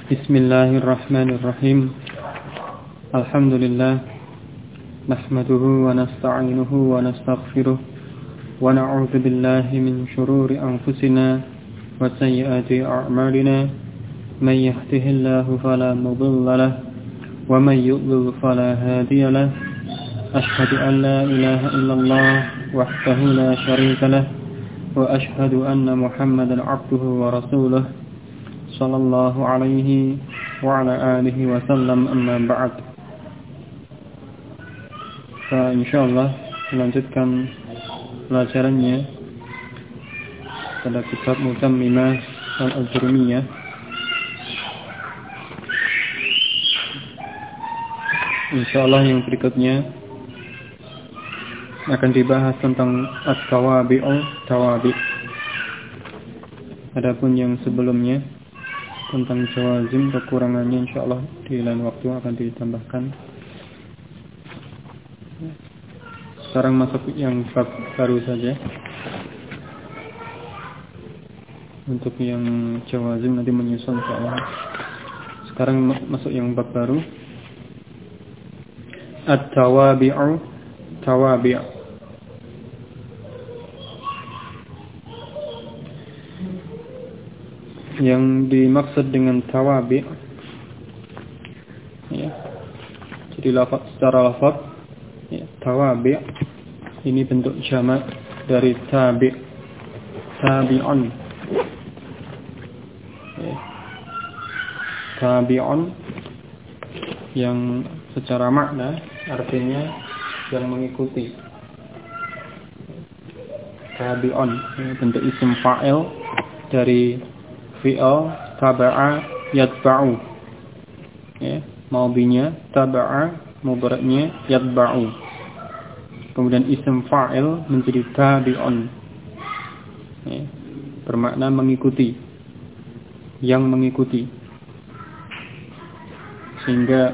Bismillahirrahmanirrahim. Alhamdulillah. Nahmaduhu wa nasta'inuhu wa nastaghfiruh. Wa na'udzu billahi min shururi anfusina wa sayyiati a'malina. May yahdihillahu fala mudilla lahu wa may yudlil fala hadiya lahu. Ashhadu an la ilaha illallah wahdahu la syarika lahu wa ashhadu anna Muhammadan 'abduhu wa rasuluh. Sallallahu alaihi wa ala alihi wa sallam, amma ba'd. Insyaallah melanjutkan pelajarannya pada kitab Mutammimah al-Ajrumiyah. Insyaallah yang berikutnya akan dibahas tentang at-tawabi'. Adapun yang sebelumnya tentang jawazim, kekurangannya insyaallah di lain waktu akan ditambahkan. Sekarang masuk yang bab baru saja. Untuk yang jawazim nanti menyusul insyaallah. Sekarang masuk yang bab baru. At-tawabi'u, tawabi'. Yang dimaksud dengan tawabi' ya. Jadi secara lafaz ya, tawabi' ini bentuk jamak dari tabi'un ya. Tabi'un yang secara makna artinya yang mengikuti. Tabi'un ya, bentuk isim fa'il dari fi'il taba'a yatba'u ya, madhinya taba'a, mudhari'nya yatba'u. Kemudian isim fa'il menjadi tabi'un ya, bermakna mengikuti, yang mengikuti. Sehingga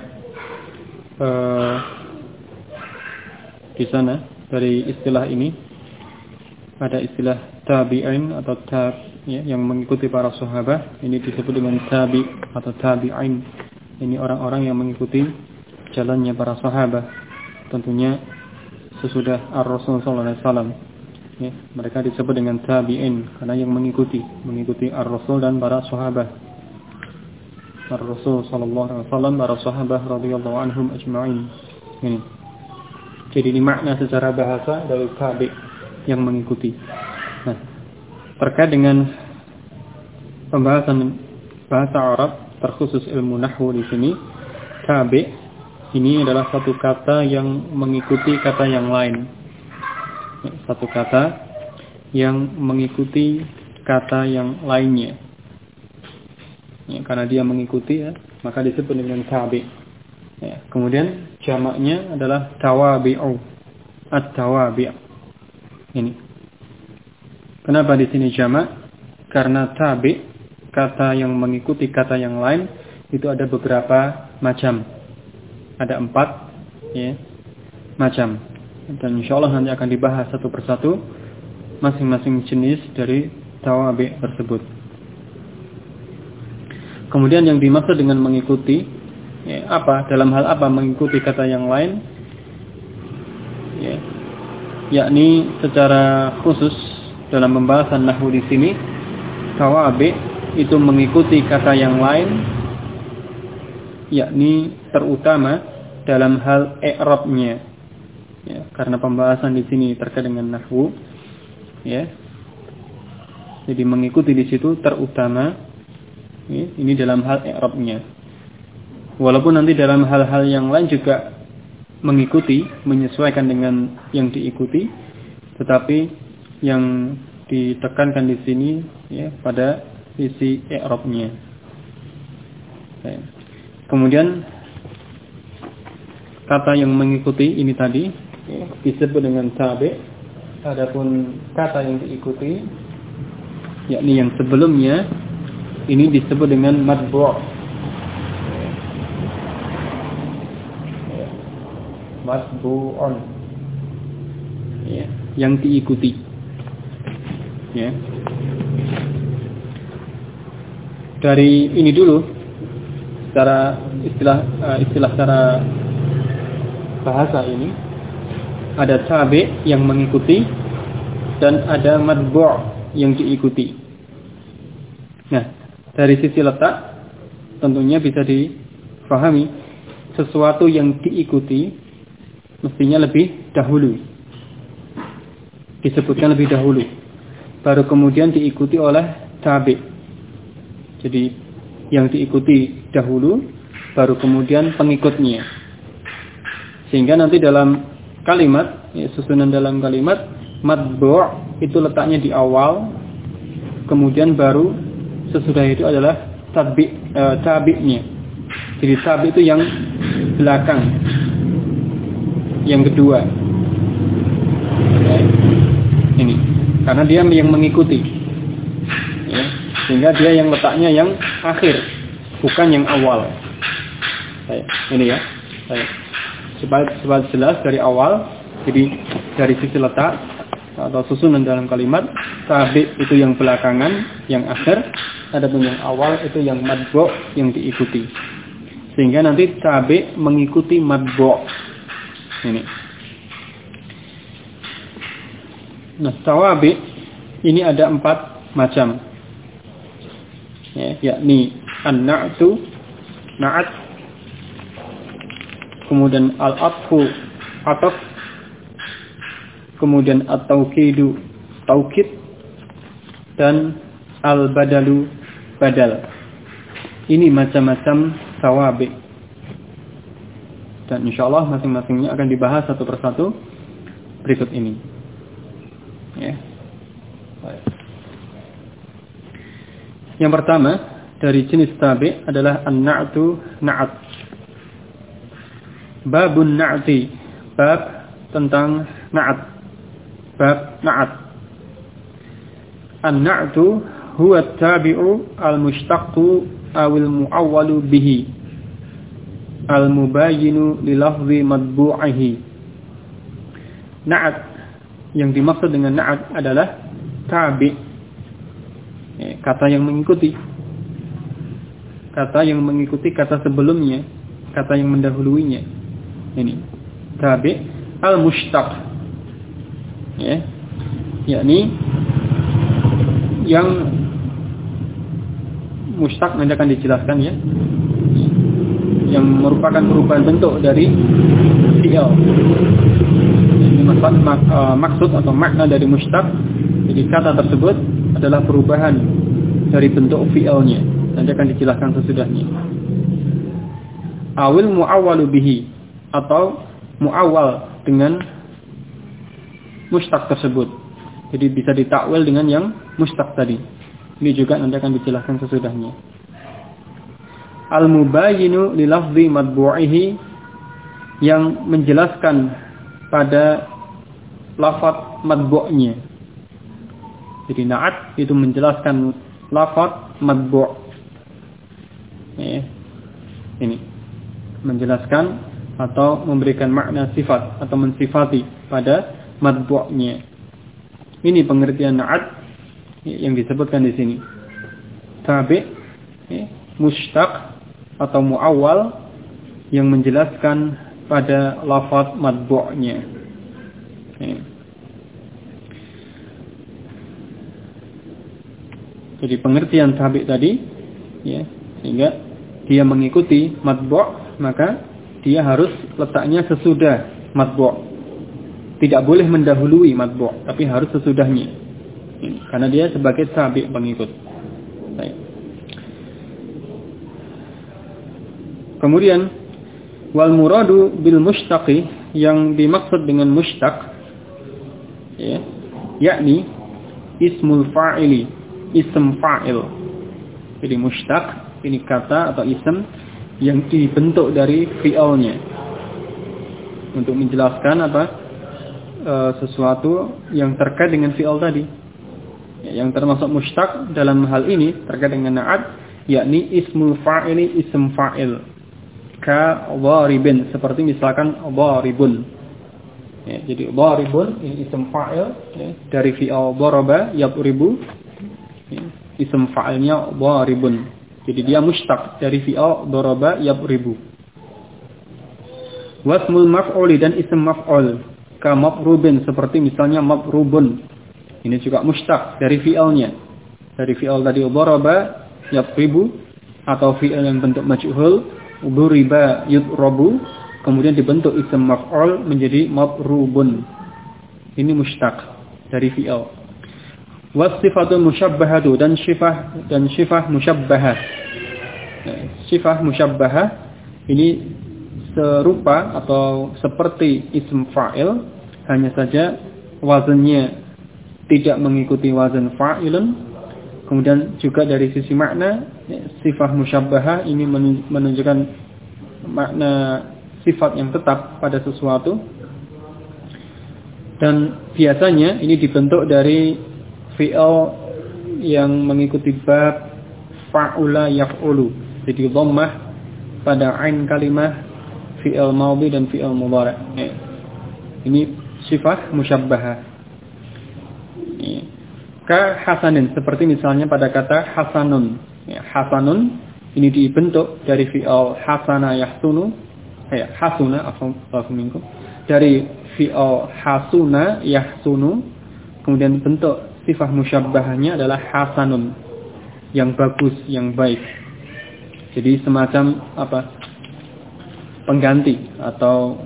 di sana dari istilah ini ada istilah tabi'in atau ya, yang mengikuti para sahabat, ini disebut dengan tabi atau tabi'in. Ini orang-orang yang mengikuti jalannya para sahabat, tentunya sesudah Ar-Rasul sallallahu alaihi wasallam. Ya, mereka disebut dengan tabi'in karena yang mengikuti Ar-Rasul dan para sahabat. Ar-Rasul sallallahu alaihi wasallam, para sahabat radhiyallahu anhum ajma'in. Ini. Jadi ini makna secara bahasa dari tabi' yang mengikuti. Nah, terkait dengan pembahasan bahasa Arab, terkhusus ilmu nahwu di sini, tabi' ini adalah satu kata yang mengikuti kata yang lain. Satu kata yang mengikuti kata yang lainnya. Ya, karena dia mengikuti ya, maka disebut dengan tabi'. Ya, kemudian jamaknya adalah tawabi'u, at-tawabi'. Ini. Kenapa di sini jamak? Karena tabi', kata yang mengikuti kata yang lain, itu ada beberapa macam. Ada 4 ya, macam. Dan insyaallah nanti akan dibahas satu persatu masing-masing jenis dari tawabi' tersebut. Kemudian yang dimaksud dengan mengikuti ya, apa? Dalam hal apa mengikuti kata yang lain? Ya, yakni secara khusus dalam pembahasan nahwu di sini, tawabi' itu mengikuti kata yang lain, yakni terutama dalam hal i'rabnya. Ya, karena pembahasan di sini terkait dengan nahwu, ya. Jadi mengikuti di situ terutama, ya, ini dalam hal i'rabnya. Walaupun nanti dalam hal-hal yang lain juga mengikuti, menyesuaikan dengan yang diikuti, tetapi yang ditekankan di sini ya pada sisi i'rabnya. Kemudian kata yang mengikuti ini tadi ya, disebut dengan tabi'. Adapun kata yang diikuti yakni yang sebelumnya ini disebut dengan matbu'. Matbu'un ya, yang diikuti ya. Dari ini dulu secara istilah secara bahasa ini ada tabi yang mengikuti dan ada matbu' yang diikuti. Nah, dari sisi letak tentunya bisa difahami sesuatu yang diikuti mestinya lebih dahulu. Disebutkan lebih dahulu. Baru kemudian diikuti oleh tabi. Jadi yang diikuti dahulu baru kemudian pengikutnya. Sehingga nanti dalam kalimat, susunan dalam kalimat matbu' itu letaknya di awal, kemudian baru sesudah itu adalah tabi'nya. Jadi tabi' itu yang belakang, yang kedua. Ini, karena dia yang mengikuti, ya. Sehingga dia yang letaknya yang akhir, bukan yang awal. Ini ya, supaya jelas dari awal. Jadi dari sisi letak atau susunan dalam kalimat, tabi' itu yang belakangan, yang akhir, adapun yang awal itu yang matbu' yang diikuti. Sehingga nanti tabi' mengikuti matbu'. Ini. Nah, tawabi ini ada 4 macam. Ya, yakni an-na'tu, na'at, kemudian al-atfu, ataf, kemudian at-taukidu, taukid, dan al-badalu, badal. Ini macam-macam tawabi. Dan insyaallah masing-masingnya akan dibahas satu persatu berikut ini. Ya. Yang pertama dari jenis tabi adalah an-na'tu, na'at. Babun na'ti, bab tentang na'at. Bab na'at. An-na'tu huwa at-tabi'u al-mushtaqqu awil mu'awwalu bihi al-mubayyinu li lafzi matbu'ihi. Na'at yang dimaksud dengan na'at adalah tabi', kata yang mengikuti. Kata yang mengikuti kata sebelumnya, kata yang mendahuluinya. Ini tabi' al-mushtaq. Ya. Yakni yang mushtaq nanti akan dijelaskan ya. Yang merupakan perubahan bentuk dari fi'il. Ini maksud atau makna dari mushtaq. Jadi kata tersebut adalah perubahan dari bentuk fi'ilnya. Nanti akan dijelaskan sesudahnya. Awil mu'awwalu bihi, atau mu'awwal dengan mushtaq tersebut. Jadi bisa ditakwil dengan yang mushtaq tadi. Ini juga nanti akan dijelaskan sesudahnya. Al-mubayyinu li lafzi matbu'ihi, yang menjelaskan pada lafaz matbu'nya. Jadi na'at itu menjelaskan lafaz matbu'. Ini menjelaskan atau memberikan makna sifat atau mensifati pada matbu'nya. Ini pengertian na'at yang disebutkan di sini. Tabi', mushtaq atau mu'awwal yang menjelaskan pada lafaz matbu'nya. Jadi pengertian tabi' tadi, ya, sehingga dia mengikuti matbu', maka dia harus letaknya sesudah matbu'. Tidak boleh mendahului matbu', tapi harus sesudahnya. Karena dia sebagai tabi' pengikut. Baik. Kemudian wal muradu bil mushtaqi, yang dimaksud dengan mushtaq, ya, yakni ismul fa'ili, ism fa'il. Jadi mushtaq ini kata atau ism yang dibentuk dari fi'ilnya untuk menjelaskan apa sesuatu yang terkait dengan fi'il tadi. Yang termasuk mushtaq dalam hal ini terkait dengan na'at, yakni ismul fa'ili, ism fa'il. Ka dharibin, seperti misalkan dharibun. Ya, jadi dharibun ini ism fa'il, ya, dari fi'il daraba yadribu. Ya, ism fa'ilnya dharibun. Jadi dia mushtaq dari fi'al daraba yadribu. Wasmul maf'uli dan ism maf'ul ka mabrubin seperti misalnya mabrubun. Ini juga mushtaq dari fi'alnya. Dari fi'al tadi daraba yadribu atau fi'al yang bentuk majhul duriba yudrabu kemudian dibentuk ism maf'ul menjadi mabrubun. Ini mushtaq dari fi'al. Wasifatul musyabbahatu dan sifah musyabbahah. Sifah musyabbahah ini serupa atau seperti ism fa'il, hanya saja wazannya tidak mengikuti wazan fa'ilun. Kemudian juga dari sisi makna, sifah musyabbahah ini menunjukkan makna sifat yang tetap pada sesuatu. Dan biasanya ini dibentuk dari fi'al yang mengikuti bab fa'ula yaf'ulu. Jadi dhammah pada ain kalimah fi'al madhi dan fi'al mudhari'. Ini sifat musyabbahah. Ka hasanin seperti misalnya pada kata hasanun. Hasanun ini dibentuk dari fi'al hasana yahsunu. Hasuna afwan dari fi'al hasuna yahsunu, kemudian bentuk sifat musyabbahahnya adalah hasanun, yang bagus, yang baik. Jadi semacam pengganti atau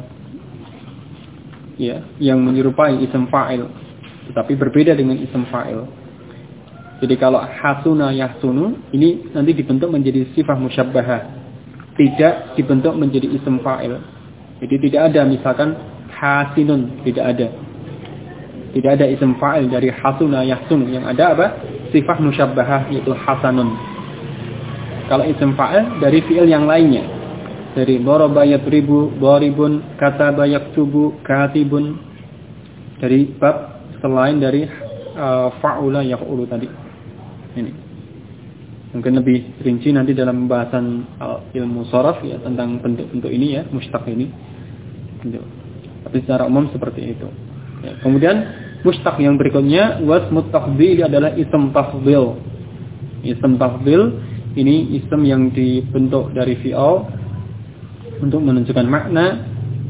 yang menyerupai ism fa'il, tetapi berbeda dengan ism fa'il. Jadi kalau hasuna yahsunu ini nanti dibentuk menjadi sifat musyabbahah, tidak dibentuk menjadi ism fa'il. Jadi tidak ada misalkan hasinun, tidak ada. Tidak ada ism fa'il dari hasuna yahsunu. Yang ada apa? Sifat musyabbahah yaitu hasanun. Kalau ism fa'il dari fi'il yang lainnya. Dari daraba yadribu, daribun, kataba yaktubu, katibun. Dari bab selain dari fa'ula yaf'ulu tadi. Ini. Mungkin lebih rinci nanti dalam pembahasan ilmu sharaf ya tentang bentuk-bentuk ini ya, mushtaq ini. Tapi secara umum seperti itu. Ya, kemudian mushtaq yang berikutnya wasmut tafdhil adalah ism tafdhil. Ism tafdhil ini ism yang dibentuk dari fi'al untuk menunjukkan makna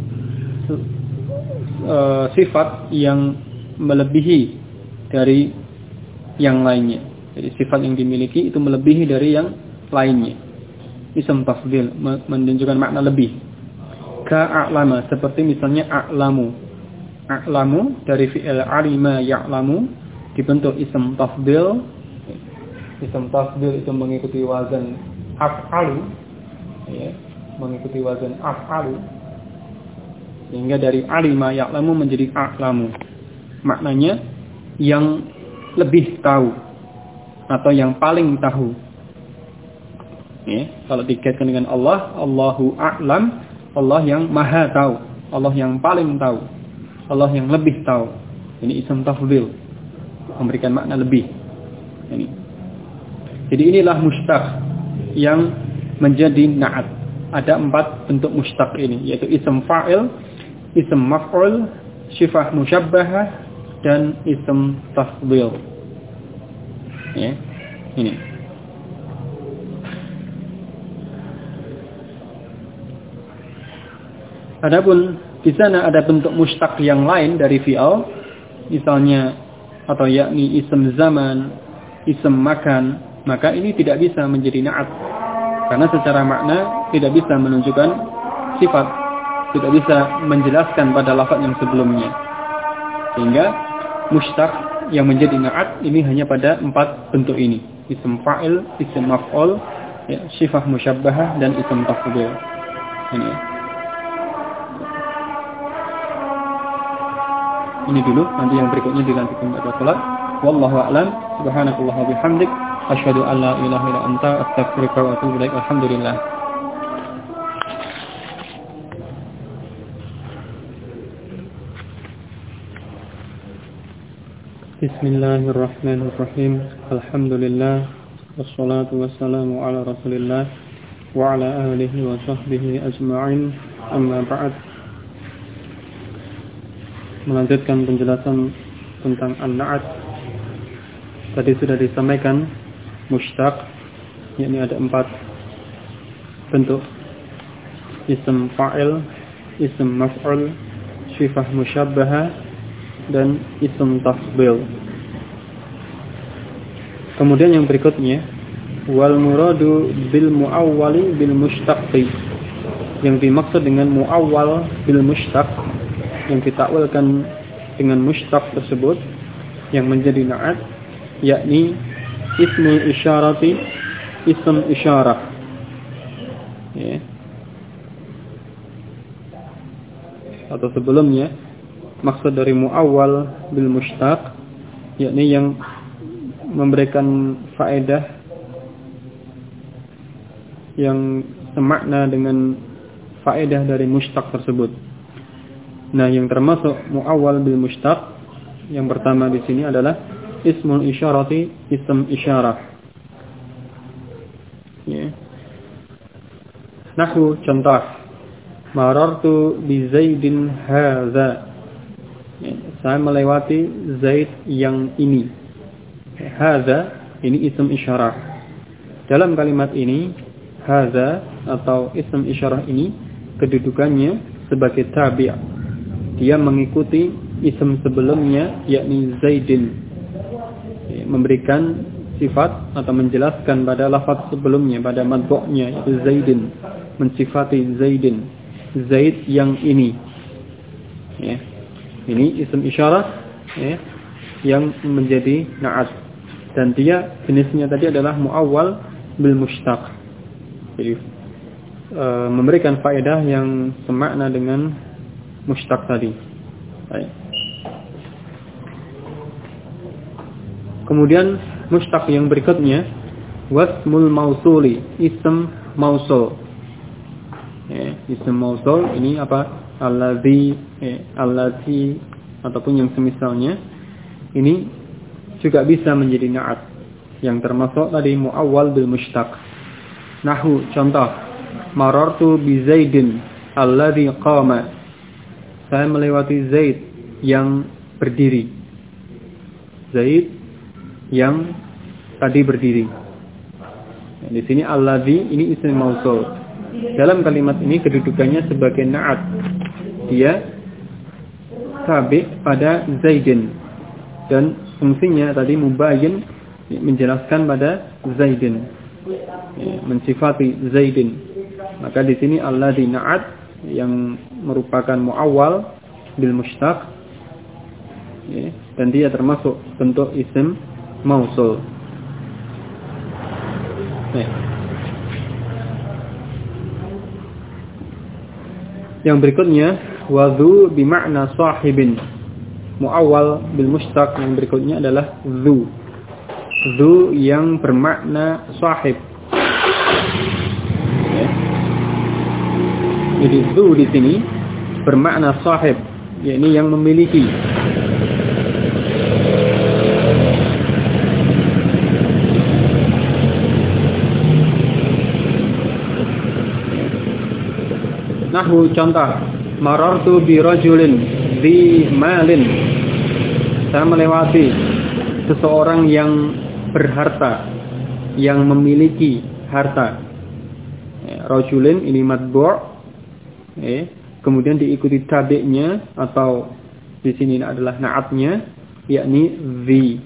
sifat yang melebihi dari yang lainnya. Jadi sifat yang dimiliki itu melebihi dari yang lainnya. Ism tafdhil menunjukkan makna lebih. Ka'a'lama seperti misalnya a'lamu. A'lamu dari fi'il alima ya'lamu dibentuk ism tafdhil. Ism tafdhil itu mengikuti wazan af'alu, ya, mengikuti wazan af'alu. Sehingga dari alima ya'lamu menjadi a'lamu. Maknanya yang lebih tahu atau yang paling tahu. Ya, kalau dikaitkan dengan Allah, Allahu a'lam, Allah yang maha tahu, Allah yang paling tahu, Allah yang lebih tahu. Ini ism tafdhil, memberikan makna lebih. Ini. Jadi inilah mushtaq yang menjadi na'at. Ada 4 bentuk mushtaq ini, yaitu ism fa'il, ism maf'ul, sifah musyabbahah, dan ism tafdhil. Ya, ini. Adapun di sana ada bentuk mushtaq yang lain dari fi'al, misalnya atau yakni ism zaman, ism makan, maka ini tidak bisa menjadi na'at. Karena secara makna tidak bisa menunjukkan sifat, tidak bisa menjelaskan pada lafaz yang sebelumnya. Sehingga mushtaq yang menjadi na'at ini hanya pada 4 bentuk ini. Ism fa'il, ism maf'ul, ya, sifah musyabbahah, dan ism tafdhil. Ini. Ini dulu, nanti yang berikutnya dilanjutkan pada salat. Wallahu a'lam. Subhanakallah wa bihamdik, asyhadu an la ilaha illa anta, astaghfiruka wa atubu ilaik. Alhamdulillah. Bismillahirrahmanirrahim. Alhamdulillah wassalatu wassalamu ala Rasulillah wa ala alihi wa sahbihi ajma'in. Amma ba'd. Melanjutkan penjelasan tentang an-na'at. Tadi sudah disampaikan mushtaq yakni ada 4 bentuk: ism fa'il, ism maf'ul, sifah musyabbahah, dan ism tafdhil. Kemudian yang berikutnya, wal muradu bil muawwali bil mushtaqi. Yang dimaksud dengan muawwal bil mushtaq, yang ditakwilkan dengan mushtaq tersebut yang menjadi na'at, yakni ismul isyarati, ism isyarah. Ya. Atau sebelumnya, maksud dari muawwal bil mushtaq, yakni yang memberikan faedah yang semakna dengan faedah dari mushtaq tersebut. Nah, yang termasuk muawwal bil mushtaq yang pertama di sini adalah ismul isyarati, ism isyarah. Ya. Nahwu contoh, marartu bi Zaidin hadza. Ya, saya melewati Zaid yang ini. Hadza ini ism isyarah. Dalam kalimat ini, hadza atau ism isyarah ini kedudukannya sebagai tabi'. Dia mengikuti ism sebelumnya, yakni Zaidin. Memberikan sifat atau menjelaskan pada lafaz sebelumnya, pada madbu'nya, yaitu Zaidin. Mensifati Zaidin. Zaid yang ini. Ya. Ini ism isyarah, ya, yang menjadi na'at. Dan dia jenisnya tadi adalah muawwal bil mushtaq. Jadi memberikan faedah yang semakna dengan mushtaq tadi. Baik. Kemudian mushtaq yang berikutnya, wasmul mausuli, ism mausul. Ya, ism mausul ini apa? Allazi, allati ataupun yang semisalnya. Ini juga bisa menjadi na'at, yang termasuk tadi muawwal bil mushtaq. Nahwu contoh, marartu bi Zaidin alladhi qama. Saya melewati Zaid yang berdiri. Zaid yang tadi berdiri. Nah, di sini alladhi ini ism mausul. Dalam kalimat ini kedudukannya sebagai na'at. Dia tabi' pada Zaidin. Dan fungsinya tadi mubayyin, menjelaskan pada Zaidin. Mensifati Zaidin. Maka di sini alladhi na'at yang merupakan muawwal bil mushtaq, ya, dan dia termasuk bentuk ism mausul. Ya. Yang berikutnya, wadhu bimakna sahibin. Muawwal bil mushtaq yang berikutnya adalah dhu. Dhu yang bermakna sahib. Jadi dhu di sini bermakna sahib, yakni yang memiliki. Nahwu contoh, marartu bi rajulin dhi malin. Saya melewati seseorang yang berharta, yang memiliki harta. Rajulin ini madbu'. Kemudian diikuti tabi'nya atau di sini adalah na'atnya, yakni dhi.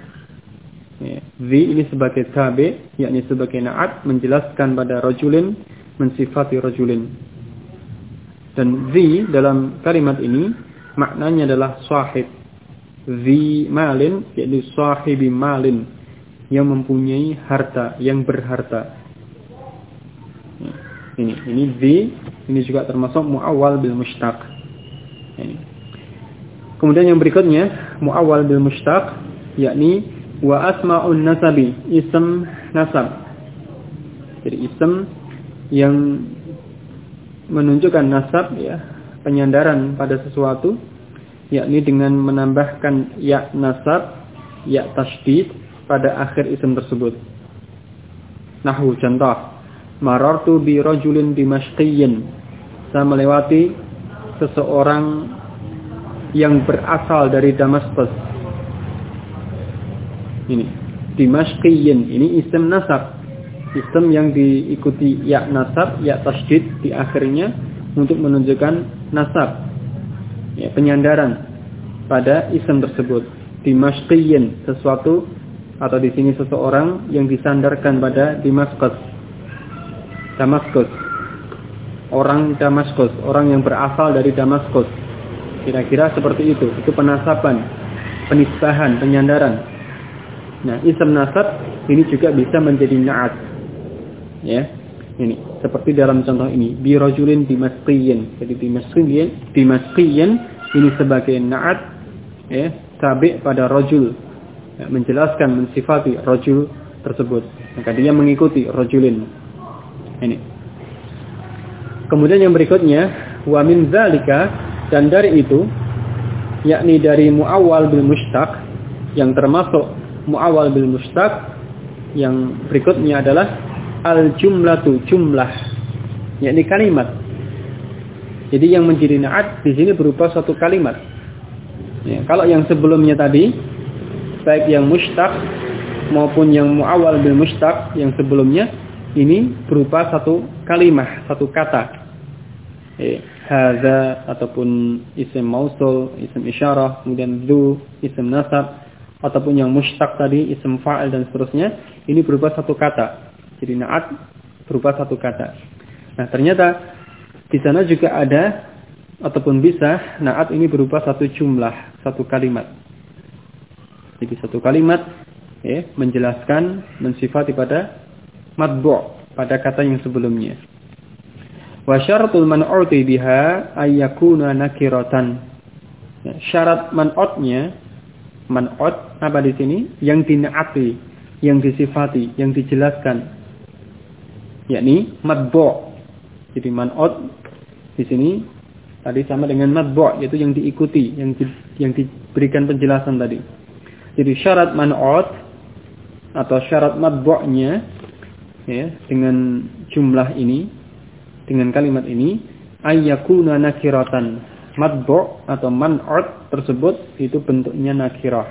Dhi ini sebagai tabi', yakni sebagai na'at, menjelaskan pada rajulin, mensifati rajulin. Dan dhi dalam kalimat ini maknanya adalah sahib. Dhi malin, yakni sahibi malin, yang mempunyai harta, yang berharta. Ini dhi. Ini juga termasuk muawwal bil mushtaq. Kemudian yang berikutnya, muawwal bil mushtaq, yakni wa asma'un nasabi, ism nasab. Jadi ism yang menunjukkan nasab, ya, penyandaran pada sesuatu, yakni dengan menambahkan ya nasab, ya tasydid pada akhir ism tersebut. Nahwu contoh, marartu bi rajulin dimashqiyyin. Saya melewati seseorang yang berasal dari Damaskus. Ini Dimashqiyyin, ini isim nasab. Isim yang diikuti ya nasab, ya tasydid di akhirnya untuk menunjukkan nasab, ya, penyandaran pada isim tersebut. Dimashqiyin, sesuatu atau di sini seseorang yang disandarkan pada Damaskus. Orang Damaskus, orang yang berasal dari Damaskus. Kira-kira seperti itu penasaban, penisbahan, penyandaran. Nah, isim nasab ini juga bisa menjadi na'at. Ya. Ini seperti dalam contoh ini, bi rajulin dimasqiyin. Jadi dimasqiyin ini sebagai na'at, ya, tabi' pada rajul. Ya, menjelaskan, mensifati rajul tersebut. Maka dia mengikuti rajulin. Ini. Kemudian yang berikutnya, wa min dzalika, dan dari itu, yakni dari muawwal bil mushtaq, yang termasuk muawwal bil mushtaq, yang berikutnya adalah al-jumlatu, jumlah, yakni kalimat. Jadi yang menjadi na'at di sini berupa suatu kalimat. Ya, kalau yang sebelumnya tadi, baik yang mushtaq maupun yang muawwal bil mushtaq yang sebelumnya, ini berupa satu kalimah, satu kata. Hadza ataupun isim mausul, isim isyarah, kemudian dzu, isim nasab, ataupun yang mushtaq tadi, isim fa'il dan seterusnya, ini berupa satu kata. Jadi na'at berupa satu kata. Nah, ternyata di sana juga ada ataupun bisa na'at ini berupa satu jumlah, satu kalimat. Jadi satu kalimat, ya, menjelaskan, mensifati pada matbu', pada kata yang sebelumnya. Wa syaratul man'uti biha ayyakuna nakiratan. Ya, syarat man'utnya, man'ut apa di sini? Yang dina'ati, yang disifati, yang dijelaskan, yakni matbu'. Jadi man'ut di sini tadi sama dengan matbu', yaitu yang diikuti, yang diberikan penjelasan tadi. Jadi syarat man'ut atau syarat matbu'nya, ya, dengan jumlah ini, dengan kalimat ini, ayyakuna nakiratan. Matbu' atau man'ut tersebut itu bentuknya nakirah.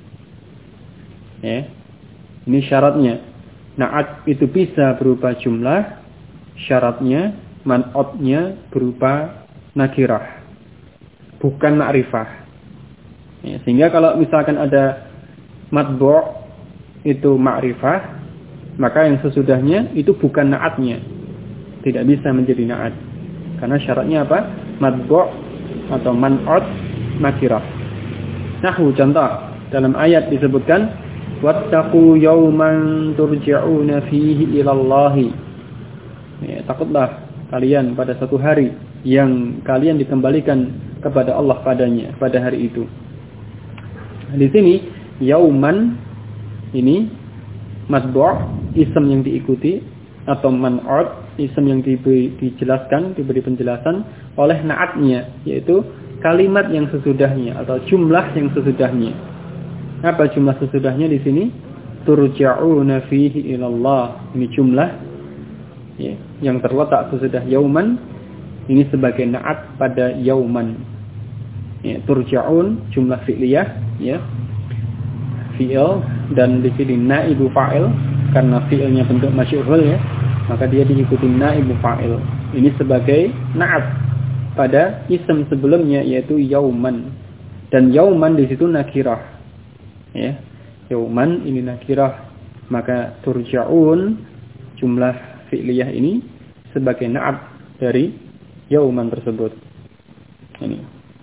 Ya. Ini syaratnya. Na'at itu bisa berupa jumlah, syaratnya man'utnya berupa nakirah, bukan ma'rifah. Ya, sehingga kalau misalkan ada matbu' itu ma'rifah, maka yang sesudahnya itu bukan na'atnya, tidak bisa menjadi na'at. Karena syaratnya apa? Matbu' atau man'ut nakirah. Nahwu, contoh dalam ayat disebutkan wattaqu yawman turja'una fihi ilallahi. Ya, takutlah kalian pada satu hari yang kalian dikembalikan kepada Allah padanya, pada hari itu. Di sini yauman ini matbu', isim yang diikuti, atau man'ut, isim yang dijelaskan, diberi penjelasan oleh na'atnya, yaitu kalimat yang sesudahnya atau jumlah yang sesudahnya. Apa jumlah sesudahnya di sini? Turja'una fihi ilallah. Ini jumlah, ya, yang terletak sesudah yauman. Ini sebagai na'at pada yauman. Ya, turja'un jumlah fi'liyah, ya, fi'il, dan di sini naibu fa'il karena fi'ilnya bentuk masyhur, ya, maka dia diikuti naibu fa'il. Ini sebagai na'at pada isim sebelumnya, yaitu yauman. Dan yauman di situ nakirah. Ya, yauman ini nakirah, maka turja'un jumlah fi'liyah ini sebagai na'at dari yauman tersebut. Ini.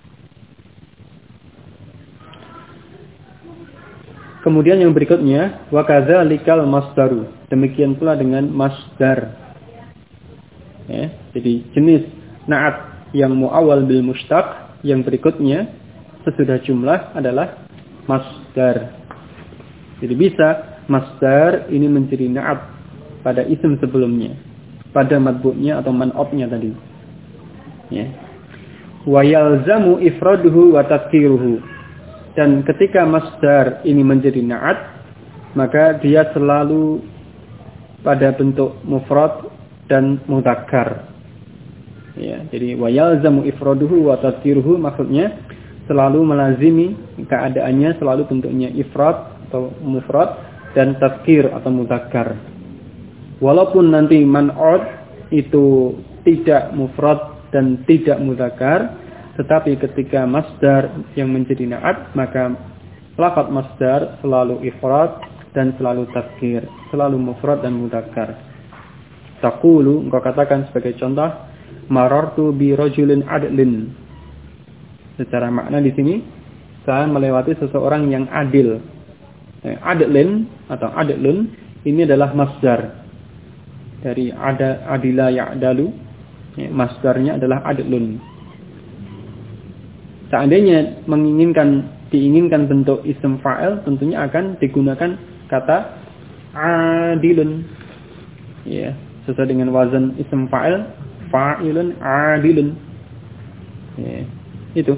Kemudian yang berikutnya, wa kadzalikal masdaru. Demikian pula dengan masdar. Ya, jadi jenis na'at yang muawwal bil mushtaq yang berikutnya sesudah jumlah adalah masdar. Jadi bisa masdar ini menjadi na'at pada isim sebelumnya, pada matbu'nya atau man'utnya tadi. Ya. Wa yalzamu ifraduhu wa tadhkiruhu. Dan ketika masdar ini menjadi na'at, maka dia selalu pada bentuk mufrad dan mudzakkar. Ya, jadi wa yalzamu ifraduhu wa tadhkiruhu maksudnya selalu melazimi keadaannya selalu bentuknya ifrad atau mufrad dan tadhkir atau mudzakkar. Walaupun nanti man'ut itu tidak mufrad dan tidak mudzakkar, tetapi ketika masdar yang menjadi na'at, maka lafaz masdar selalu ifrad dan selalu tadzkir, selalu mufrad dan mudzakkar. Taqulu, engkau katakan sebagai contoh, marartu bi rajulin adlin. Secara makna di sini, saya melewati seseorang yang adil. Adlin atau adlun ini adalah masdar dari adila ya'dalu. Masdarnya adalah adlun. Seandainya diinginkan bentuk isim fa'il, tentunya akan digunakan kata adilun. Ya, sesuai dengan wazan isim fa'il, fa'ilun adilun. Ya, itu.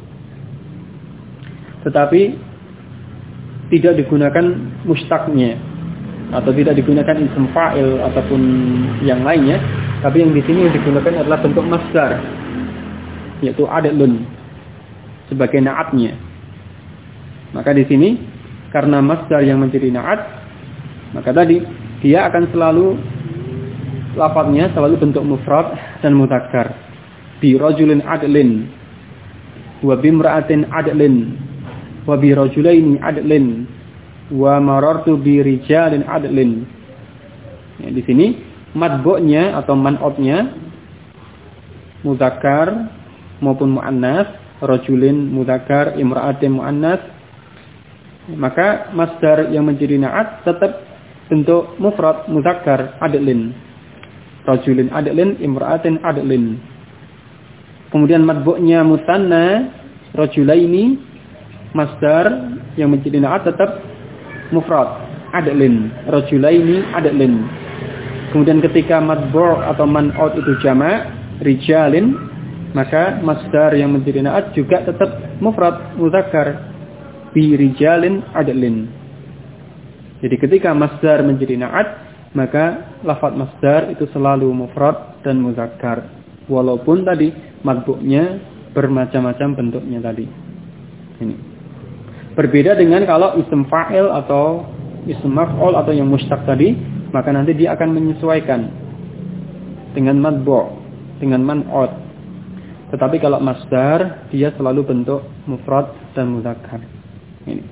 Tetapi tidak digunakan mustaqnya atau tidak digunakan isim fa'il ataupun yang lainnya, tapi yang di sini digunakan adalah bentuk masdar, yaitu adlun sebagai na'atnya. Maka di sini karena masdar yang menjadi na'at, maka tadi dia akan selalu lafadznya selalu bentuk mufrad dan mudzakkar. Bi rajulin adlin wa bimra'atin adlin wa bi rajulaini adlin wa marartu bi rijalin adlin. Ya, di sini matbu'nya atau man'utnya mudzakkar maupun muannas, rajulin mudzakkar, imra'atin muannas, maka masdar yang menjadi na'at tetap bentuk mufrad mudzakkar adlin. Rajulin adlin, imra'atin adlin. Kemudian matbu'nya musanna, rajulaini, masdar yang menjadi na'at tetap mufrad adlin, rajulaini adlin. Kemudian ketika matbu' atau man'ut itu jamak, rijalin, maka masdar yang menjadi na'at juga tetap mufrad mudzakkar, bi rijalin adlin. Jadi ketika masdar menjadi na'at, maka lafaz masdar itu selalu mufrad dan mudzakkar, walaupun tadi matbu'nya bermacam-macam bentuknya tadi. Ini berbeda dengan kalau isim fa'il atau isim maf'ul atau yang mushtaq tadi, maka nanti dia akan menyesuaikan dengan matbu', dengan man'ut. Tetapi kalau masdar, dia selalu bentuk mufrad dan mudzakkar. Ini.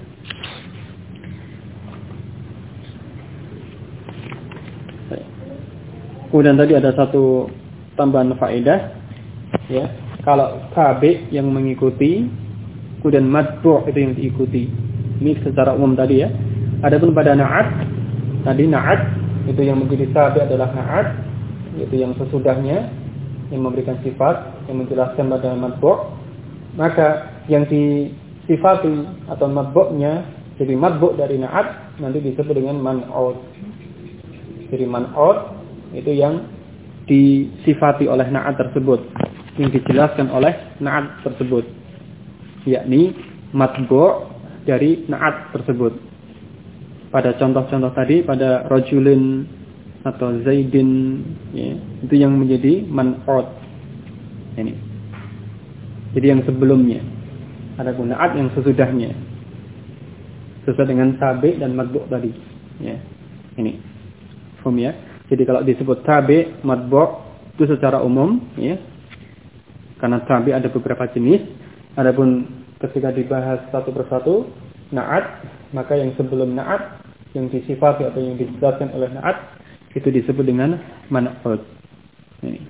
Kemudian tadi ada satu tambahan faedah, ya. Kalau tabi yang mengikuti, kemudian matbu' itu yang diikuti. Ini secara umum tadi ya. Adapun pada na'at, tadi na'at itu yang menjadi tabi adalah na'at, yaitu yang sesudahnya, yang memberikan sifat, yang menjelaskan pada matbu'. Maka yang disifati atau matbu'nya jadi matbu' dari na'at nanti disebut dengan man'ut. Jadi man'ut itu yang disifati oleh na'at tersebut, yang dijelaskan oleh na'at tersebut, yakni matbu' dari na'at tersebut. Pada contoh-contoh tadi, pada rajulin atau zaidin, ya, itu yang menjadi man'ut. Ini. Jadi yang sebelumnya. Ada na'at yang sesudahnya. Sesuai dengan tabi dan matbu' tadi. Ya. Ini. Faham ya? Jadi kalau disebut tabi, matbu' itu secara umum, ya. Karena tabi ada beberapa jenis. Adapun ketika dibahas satu persatu na'at, maka yang sebelum na'at, yang disifati atau yang dijelaskan oleh na'at, itu disebut dengan man'ut. Ini.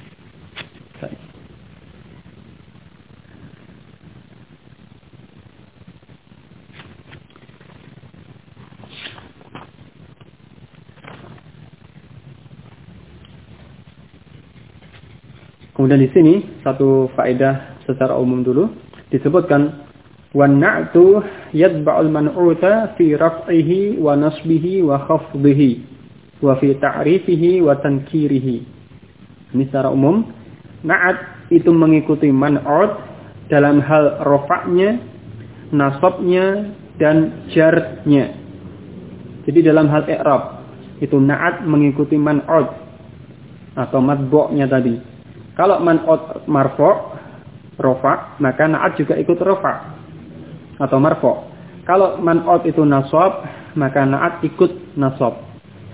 Kemudian di sini satu faedah secara umum dulu disebutkan wan na'tu yatba'ul man'uta fi raf'ihi wa nasbihi wa khafdihi wa fi ta'rifihi wa tankirihi. Ini secara umum na'at itu mengikuti man'ut dalam hal rafa'nya, nasabnya dan jarnya. Jadi dalam hal i'rab itu na'at mengikuti man'ut atau matbu'-nya tadi. Kalau man'ut marfu' rafa', maka na'at juga ikut rafa' atau marfu'. Kalau man'ut itu nasab, maka na'at ikut nasab.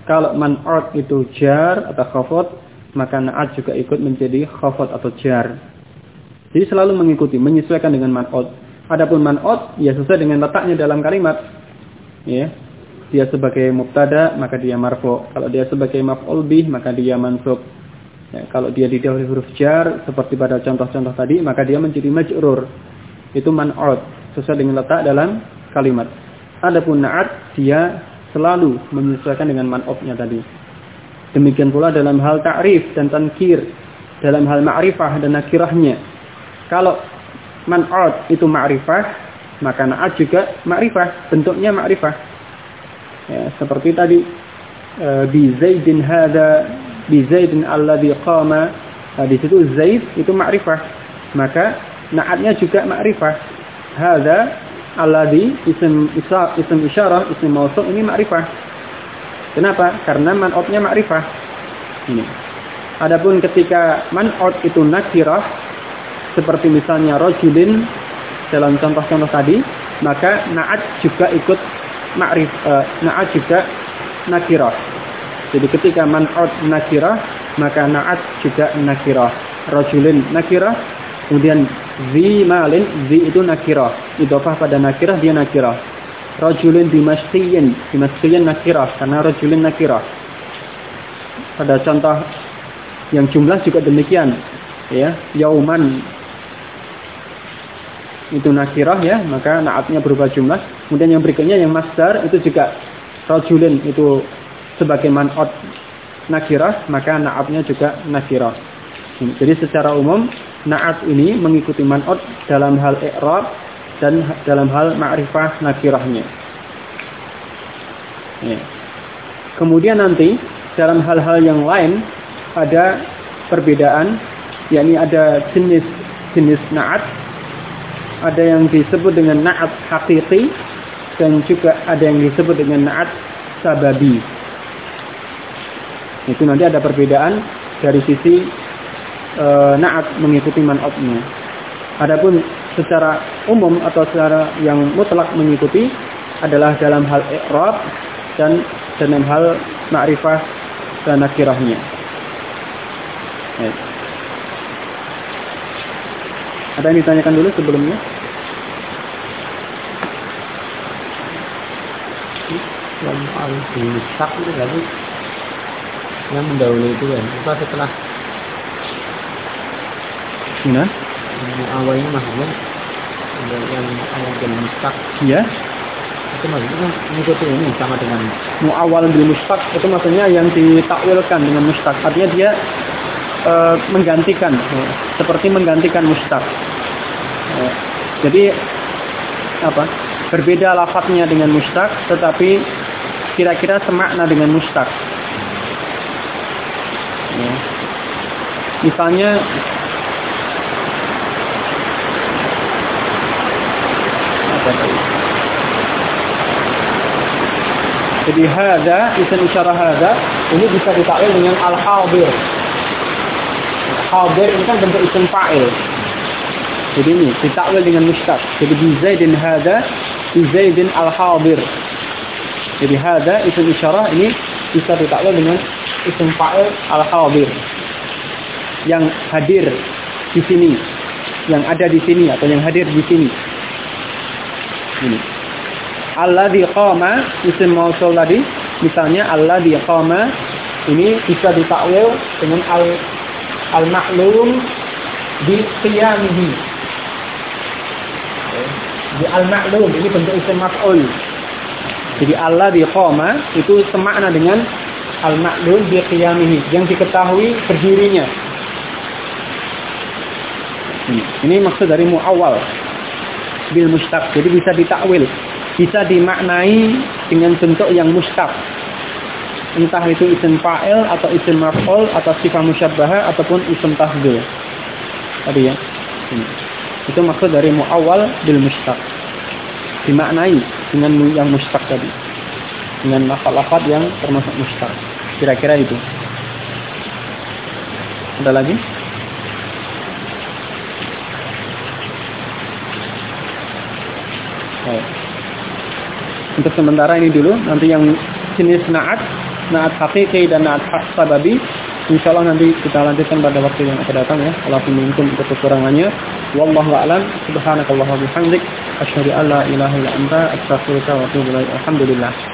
Kalau man'ut itu jar atau khafad, maka na'at juga ikut menjadi khafad atau jar. Jadi selalu mengikuti, menyesuaikan dengan man'ut. Adapun man'ut ya sesuai dengan letaknya dalam kalimat. Ya. Dia sebagai mubtada maka dia marfu'. Kalau dia sebagai maf'ul bih maka dia mansub. Ya, kalau dia didahului huruf jar seperti pada contoh-contoh tadi maka dia menjadi majrur. Itu man'ut, sesuai dengan letak dalam kalimat. Adapun na'at dia selalu menyesuaikan dengan man'utnya tadi. Demikian pula dalam hal ta'rif dan tankir, dalam hal ma'rifah dan nakirahnya. Kalau man'ut itu ma'rifah, maka na'at juga ma'rifah, bentuknya ma'rifah. Ya, seperti tadi bi Zaidin hada, bi Zaidin alladhi qama. Nah, di situ Zaid itu ma'rifah, maka na'atnya juga ma'rifah. Hada alladhi isim isyarah, isim mausul ini ma'rifah. Kenapa? Karena man'utnya ma'rifah. Ini. Adapun ketika man'ut itu nakirah, seperti misalnya rajulin dalam contoh-contoh tadi, maka na'at juga ikut na'at juga nakirah. Jadi ketika man'ut nakirah, maka na'at juga nakirah. Rajulin nakirah, kemudian zi malin, zi itu nakirah. Idhofah pada nakirah, dia nakirah. Rajulin dimashqiyin nakirah, karena rajulin nakirah. Pada contoh yang jumlah juga demikian. Ya, yauman itu nakirah ya, maka na'atnya berubah jumlah. Kemudian yang berikutnya yang masdar itu juga rajulin itu sebagai man'ut nakirah, maka na'atnya juga nakirah. Jadi secara umum na'at ini mengikuti man'ut dalam hal i'rab dan dalam hal ma'rifah nakirahnya. Ya. Kemudian nanti dalam hal-hal yang lain ada perbedaan, yakni ada jenis na'at, ada yang disebut dengan na'at hakiki dan juga ada yang disebut dengan na'at sababi. Itu nanti ada perbedaan dari sisi na'at mengikuti man'utnya. Adapun secara umum atau secara yang mutlak mengikuti adalah dalam hal i'rab dan dalam hal ma'rifah dan nakirahnya. Ada yang ditanyakan dulu sebelumnya? Yang paling disak itu tadi yang mendahului itu kan, apa setelah Nah, awalnya maksudnya yang awal mustaq. iya. Itu maksudnya mengikuti ini sama dengan Mu'awwal bil mustaq itu maksudnya yang ditakwilkan dengan mustaq. Artinya dia menggantikan, seperti menggantikan mustaq. Jadi apa? Berbeda lafadznya dengan mustaq, tetapi kira-kira semakna dengan mustaq. Ya. Misalnya jadi hadza, isim isyarah hadza ini bisa ditakwil dengan al-hadir. Hadir ini kan bentuk isim fa'il. Jadi ini ditakwil dengan mustaq. Jadi bi Zaidin hadza, bi Zaidin al-hadir. Jadi hadza isim isyarah ini bisa ditakwil dengan isim fa'il al-hadir. Yang hadir di sini, yang ada di sini atau yang hadir di sini. Ini. Alladzi qama isim mausul tadi, misalnya alladzi qama ini bisa ditakwil dengan al-ma'lum bi qiyamihi. Di al-ma'lum ini bentuk isim maf'ul. Jadi alladzi qama itu semakna dengan al-ma'lum bi qiyamihi, yang diketahui berdirinya. Ini maksud dari mu'awwal bil mustaq. Jadi bisa ditakwil, bisa dimaknai dengan bentuk yang mustaq. Entah itu isim fa'il atau isim maf'ul atau sifat musyabbahah ataupun isim tafdhil. Tadi ya. Itu maksud dari mu'awwal bil mustaq. Dimaknai dengan yang mustaq tadi. Dengan lafaz-lafaz yang termasuk mustaq. Kira-kira itu. Ada lagi? Untuk sementara ini dulu, nanti yang jenis na'at naat hakiki dan naat sababi. Insyaallah nanti kita lanjutkan pada waktu yang akan datang ya. Allah minkum untuk kekurangannya. Wallahu a'lam. Subhanakallahumma wa bihamdik asyhadu an la ilaha illa anta astaghfiruka wa atubu ilaik. Alhamdulillah.